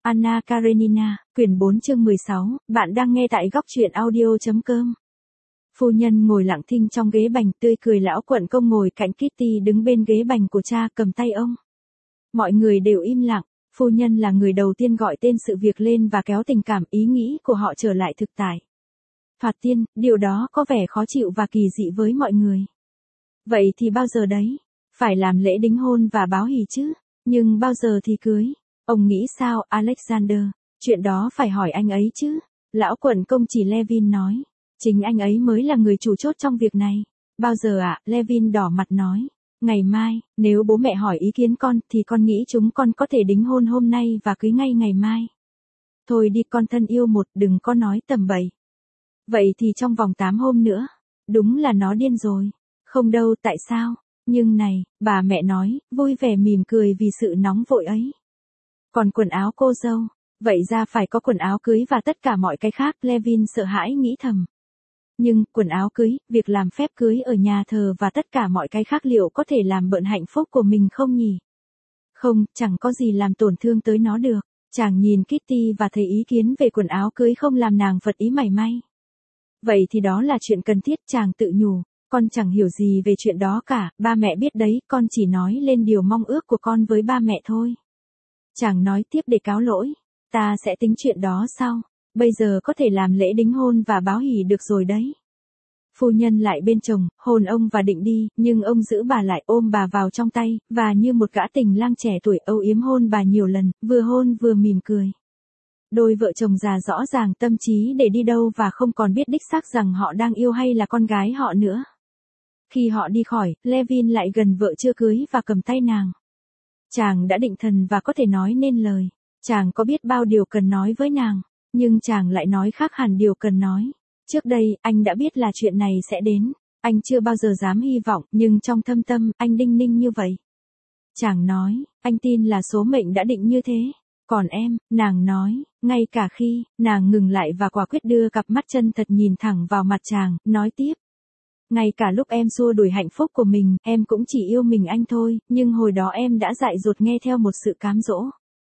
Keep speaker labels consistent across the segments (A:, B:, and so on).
A: Anna Karenina, quyển 4 chương 16, bạn đang nghe tại góc truyện audio.com. Phu nhân ngồi lặng thinh trong ghế bành, tươi cười. Lão quận công ngồi cạnh Kitty đứng bên ghế bành của cha, cầm tay ông. Mọi người đều im lặng. Phu nhân là người đầu tiên gọi tên sự việc lên và kéo tình cảm ý nghĩ của họ trở lại thực tại. Thoạt tiên, điều đó có vẻ khó chịu và kỳ dị với mọi người. Vậy thì bao giờ đấy? Phải làm lễ đính hôn và báo hỷ chứ? Nhưng bao giờ thì cưới? Ông nghĩ sao, Alexander? Chuyện đó phải hỏi anh ấy chứ. Lão quận công chỉ Levin nói. Chính anh ấy mới là người chủ chốt trong việc này. Bao giờ ạ? Levin đỏ mặt nói. Ngày mai, nếu bố mẹ hỏi ý kiến con thì con nghĩ chúng con có thể đính hôn hôm nay và cưới ngay ngày mai. Thôi đi con thân yêu một, đừng có nói tầm bậy. Vậy thì trong vòng 8 hôm nữa. Đúng là nó điên rồi. Không đâu, tại sao? Nhưng này, bà mẹ nói, vui vẻ mỉm cười vì sự nóng vội ấy. Còn quần áo cô dâu, vậy ra phải có quần áo cưới và tất cả mọi cái khác, Levin sợ hãi nghĩ thầm. Nhưng, quần áo cưới, việc làm phép cưới ở nhà thờ và tất cả mọi cái khác liệu có thể làm bận hạnh phúc của mình không nhỉ? Không, chẳng có gì làm tổn thương tới nó được. Chàng nhìn Kitty và thấy ý kiến về quần áo cưới không làm nàng phật ý mảy may. Vậy thì đó là chuyện cần thiết, chàng tự nhủ. Con chẳng hiểu gì về chuyện đó cả, ba mẹ biết đấy, con chỉ nói lên điều mong ước của con với ba mẹ thôi. Chàng nói tiếp để cáo lỗi. Ta sẽ tính chuyện đó sau. Bây giờ có thể làm lễ đính hôn và báo hỷ được rồi đấy. Phu nhân lại bên chồng, hôn ông và định đi, nhưng ông giữ bà lại, ôm bà vào trong tay, và như một gã tình lang trẻ tuổi âu yếm hôn bà nhiều lần, vừa hôn vừa mỉm cười. Đôi vợ chồng già rõ ràng tâm trí để đi đâu và không còn biết đích xác rằng họ đang yêu hay là con gái họ nữa. Khi họ đi khỏi, Levin lại gần vợ chưa cưới và cầm tay nàng. Chàng đã định thần và có thể nói nên lời. Chàng có biết bao điều cần nói với nàng, nhưng chàng lại nói khác hẳn điều cần nói. Trước đây, anh đã biết là chuyện này sẽ đến. Anh chưa bao giờ dám hy vọng, nhưng trong thâm tâm, anh đinh ninh như vậy. Chàng nói, anh tin là số mệnh đã định như thế. Còn em, nàng nói, ngay cả khi, nàng ngừng lại và quả quyết đưa cặp mắt chân thật nhìn thẳng vào mặt chàng, nói tiếp. Ngay cả lúc em xua đuổi hạnh phúc của mình, em cũng chỉ yêu mình anh thôi, nhưng hồi đó em đã dại dột nghe theo một sự cám dỗ.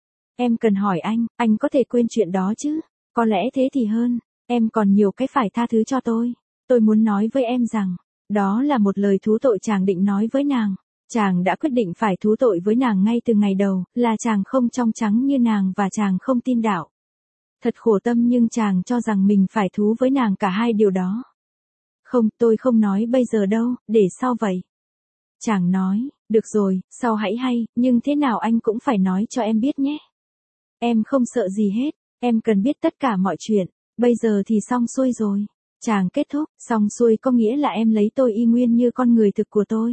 A: Em cần hỏi anh có thể quên chuyện đó chứ? Có lẽ thế thì hơn, em còn nhiều cái phải tha thứ cho tôi. Tôi muốn nói với em rằng, đó là một lời thú tội chàng định nói với nàng. Chàng đã quyết định phải thú tội với nàng ngay từ ngày đầu, là chàng không trong trắng như nàng và chàng không tin đạo. Thật khổ tâm nhưng chàng cho rằng mình phải thú với nàng cả hai điều đó. Không, tôi không nói bây giờ đâu, để sau vậy. Chàng nói, được rồi, sau hãy hay, nhưng thế nào anh cũng phải nói cho em biết nhé. Em không sợ gì hết, em cần biết tất cả mọi chuyện, bây giờ thì xong xuôi rồi. Chàng kết thúc, xong xuôi có nghĩa là em lấy tôi y nguyên như con người thực của tôi.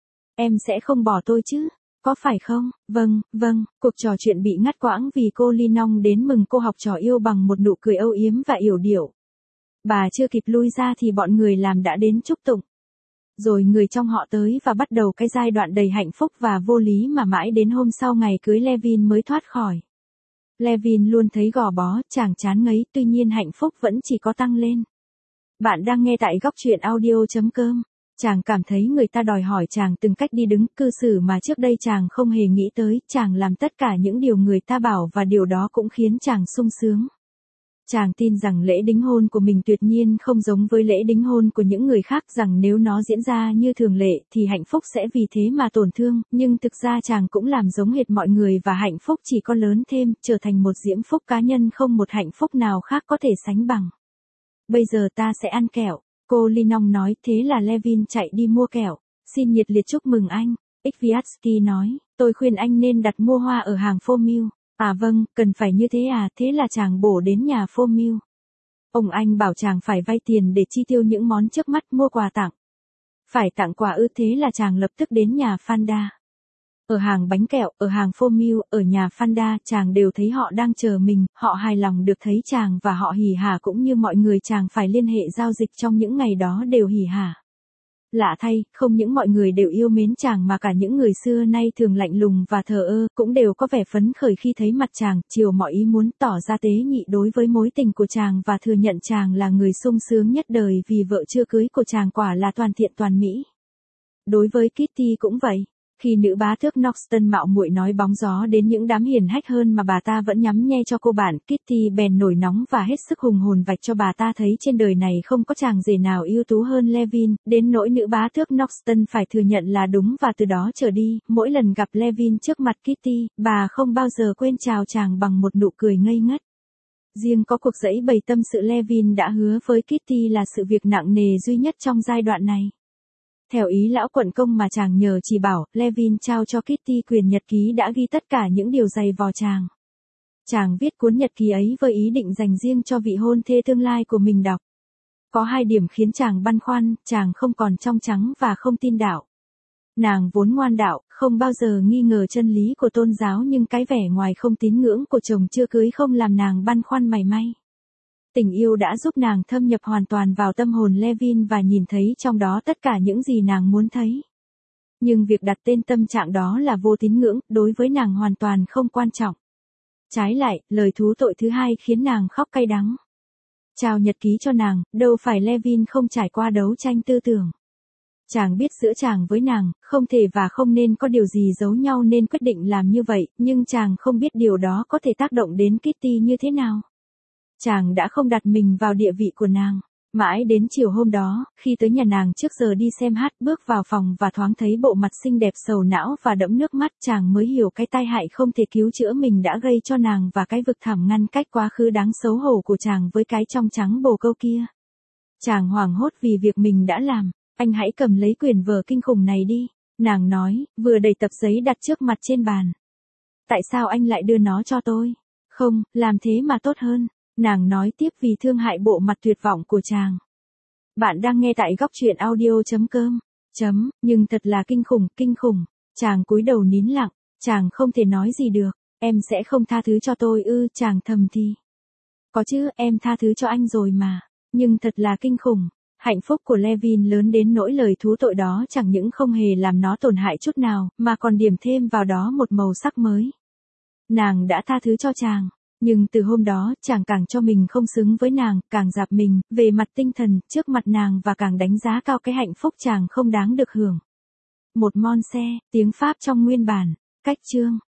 A: Em sẽ không bỏ tôi chứ, có phải không? Vâng, cuộc trò chuyện bị ngắt quãng vì cô Linong đến mừng cô học trò yêu bằng một nụ cười âu yếm và yểu điệu. Bà chưa kịp lui ra thì bọn người làm đã đến chúc tụng. Rồi người trong họ tới và bắt đầu cái giai đoạn đầy hạnh phúc và vô lý mà mãi đến hôm sau ngày cưới Levin mới thoát khỏi. Levin luôn thấy gò bó, chàng chán ngấy, tuy nhiên hạnh phúc vẫn chỉ có tăng lên. Bạn đang nghe tại góc truyện audio.com. Chàng cảm thấy người ta đòi hỏi chàng từng cách đi đứng, cư xử mà trước đây chàng không hề nghĩ tới, chàng làm tất cả những điều người ta bảo và điều đó cũng khiến chàng sung sướng. Chàng tin rằng lễ đính hôn của mình tuyệt nhiên không giống với lễ đính hôn của những người khác, rằng nếu nó diễn ra như thường lệ thì hạnh phúc sẽ vì thế mà tổn thương, nhưng thực ra chàng cũng làm giống hệt mọi người và hạnh phúc chỉ có lớn thêm, trở thành một diễm phúc cá nhân không một hạnh phúc nào khác có thể sánh bằng. Bây giờ ta sẽ ăn kẹo, cô Linong nói, thế là Levin chạy đi mua kẹo. Xin nhiệt liệt chúc mừng anh, Kwiatkowski nói, tôi khuyên anh nên đặt mua hoa ở hàng Formule. À vâng, cần phải như thế à, thế là chàng bổ đến nhà Formule. Ông anh bảo chàng phải vay tiền để chi tiêu những món trước mắt, mua quà tặng. Phải tặng quà ư? Thế là chàng lập tức đến nhà Fanda. Ở hàng bánh kẹo, ở hàng Formule, ở nhà Fanda, chàng đều thấy họ đang chờ mình, họ hài lòng được thấy chàng và họ hỉ hả cũng như mọi người chàng phải liên hệ giao dịch trong những ngày đó đều hỉ hả. Lạ thay, không những mọi người đều yêu mến chàng mà cả những người xưa nay thường lạnh lùng và thờ ơ, cũng đều có vẻ phấn khởi khi thấy mặt chàng, chiều mọi ý muốn tỏ ra tế nhị đối với mối tình của chàng và thừa nhận chàng là người sung sướng nhất đời vì vợ chưa cưới của chàng quả là toàn thiện toàn mỹ. Đối với Kitty cũng vậy. Khi nữ bá tước Norton mạo muội nói bóng gió đến những đám hiển hách hơn mà bà ta vẫn nhắm nhe cho cô bạn, Kitty bèn nổi nóng và hết sức hùng hồn vạch cho bà ta thấy trên đời này không có chàng rể nào ưu tú hơn Levin, đến nỗi nữ bá tước Norton phải thừa nhận là đúng và từ đó trở đi, mỗi lần gặp Levin trước mặt Kitty, bà không bao giờ quên chào chàng bằng một nụ cười ngây ngất. Riêng có cuộc giãy bày tâm sự Levin đã hứa với Kitty là sự việc nặng nề duy nhất trong giai đoạn này. Theo ý lão quận công mà chàng nhờ chỉ bảo, Levin trao cho Kitty quyền nhật ký đã ghi tất cả những điều dày vò chàng. Chàng viết cuốn nhật ký ấy với ý định dành riêng cho vị hôn thê tương lai của mình đọc. Có 2 điểm khiến chàng băn khoăn, chàng không còn trong trắng và không tin đạo. Nàng vốn ngoan đạo, không bao giờ nghi ngờ chân lý của tôn giáo nhưng cái vẻ ngoài không tín ngưỡng của chồng chưa cưới không làm nàng băn khoăn mảy may. Tình yêu đã giúp nàng thâm nhập hoàn toàn vào tâm hồn Levin và nhìn thấy trong đó tất cả những gì nàng muốn thấy. Nhưng việc đặt tên tâm trạng đó là vô tín ngưỡng, đối với nàng hoàn toàn không quan trọng. Trái lại, lời thú tội thứ 2 khiến nàng khóc cay đắng. Trao nhật ký cho nàng, đâu phải Levin không trải qua đấu tranh tư tưởng. Chàng biết giữa chàng với nàng, không thể và không nên có điều gì giấu nhau nên quyết định làm như vậy, nhưng chàng không biết điều đó có thể tác động đến Kitty như thế nào. Chàng đã không đặt mình vào địa vị của nàng. Mãi đến chiều hôm đó, khi tới nhà nàng trước giờ đi xem hát, bước vào phòng và thoáng thấy bộ mặt xinh đẹp sầu não và đẫm nước mắt, chàng mới hiểu cái tai hại không thể cứu chữa mình đã gây cho nàng và cái vực thẳm ngăn cách quá khứ đáng xấu hổ của chàng với cái trong trắng bồ câu kia. Chàng hoảng hốt vì việc mình đã làm. Anh hãy cầm lấy quyển vở kinh khủng này đi, nàng nói, vừa đẩy tập giấy đặt trước mặt trên bàn. Tại sao anh lại đưa nó cho tôi? Không, làm thế mà tốt hơn. Nàng nói tiếp vì thương hại bộ mặt tuyệt vọng của chàng. Bạn đang nghe tại góc truyện audio.com. Nhưng thật là kinh khủng. Chàng cúi đầu nín lặng, chàng không thể nói gì được. Em sẽ không tha thứ cho tôi ư? Chàng thầm thì. Có chứ, em tha thứ cho anh rồi mà. Nhưng thật là kinh khủng. Hạnh phúc của Levin lớn đến nỗi lời thú tội đó chẳng những không hề làm nó tổn hại chút nào, mà còn điểm thêm vào đó một màu sắc mới. Nàng đã tha thứ cho chàng. Nhưng từ hôm đó, chàng càng cho mình không xứng với nàng, càng dạp mình, về mặt tinh thần, trước mặt nàng và càng đánh giá cao cái hạnh phúc chàng không đáng được hưởng. Một mon xe, tiếng Pháp trong nguyên bản, cách chương.